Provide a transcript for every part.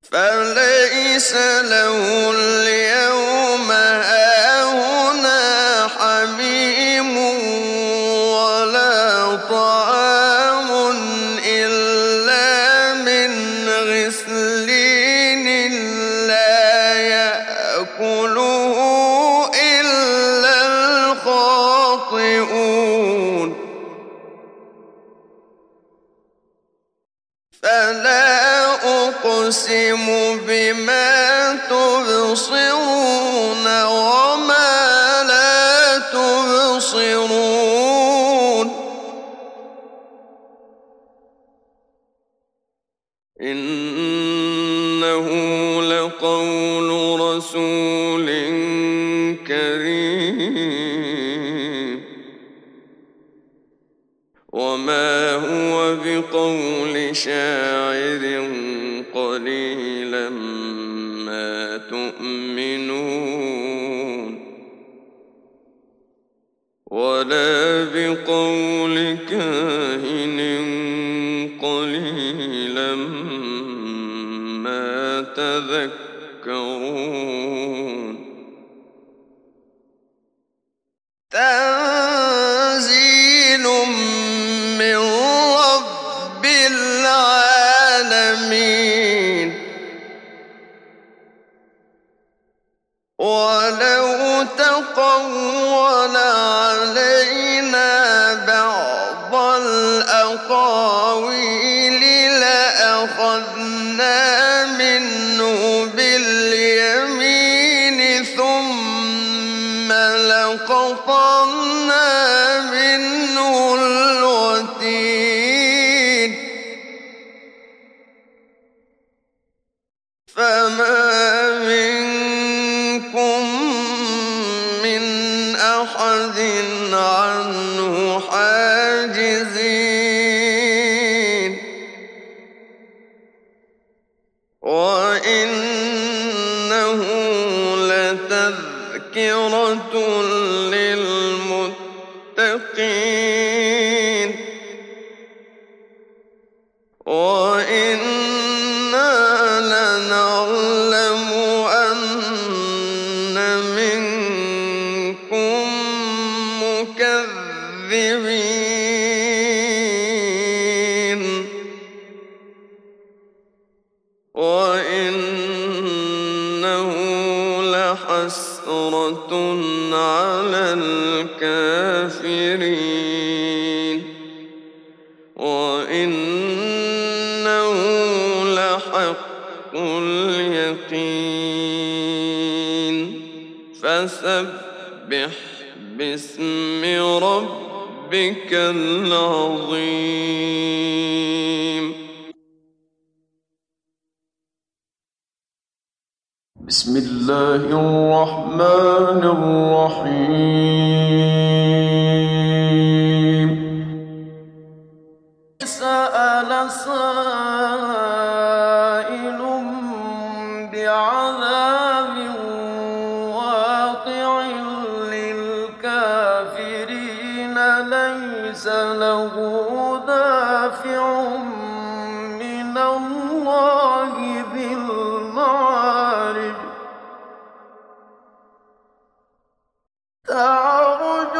فليس له اليوم هاهنا حميم ولا طعام إلا من غسلين لا يأكله إلا الخاطئون فلا أقسم بما تبصرون وما لا تبصرون إنه لقول رسول كريم وما هو بقول شاعر قليلا ما تؤمنون ولا بقول كاهن قليلا ما تذكرون تنزيل من رب العالمين ولو تقول علينا بعض الأقاويل لأخذنا منه باليمين ثم لقطعنا منه الوتين فما منكم من أحد عنه حاجزين وإنه لتذكرة للمتقين وإنا لنعلم أن منكم مكذبين وإنه لحسرة على الكافرين وإنه لحق اليقين فسبح باسم ربك العظيم بسم الله الرحمن الرحيم سأل سائل بعذاب واقع للكافرين ليس له دافع من الله ذي المعارج تعرج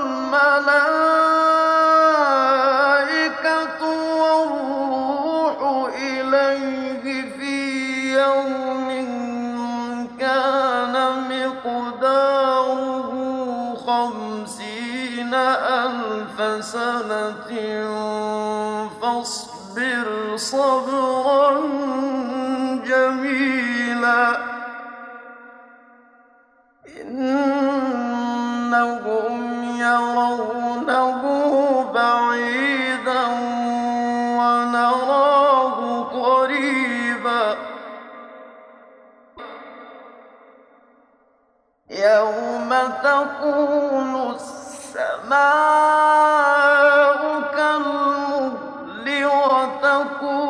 الملائكة والروح إليه في يوم كان مقداره 50,000 سنة فاصبر صبرا جميلا إنهم يرونه بعيدا ونراه قريبا يوم تكون السماء كالمهل وتكون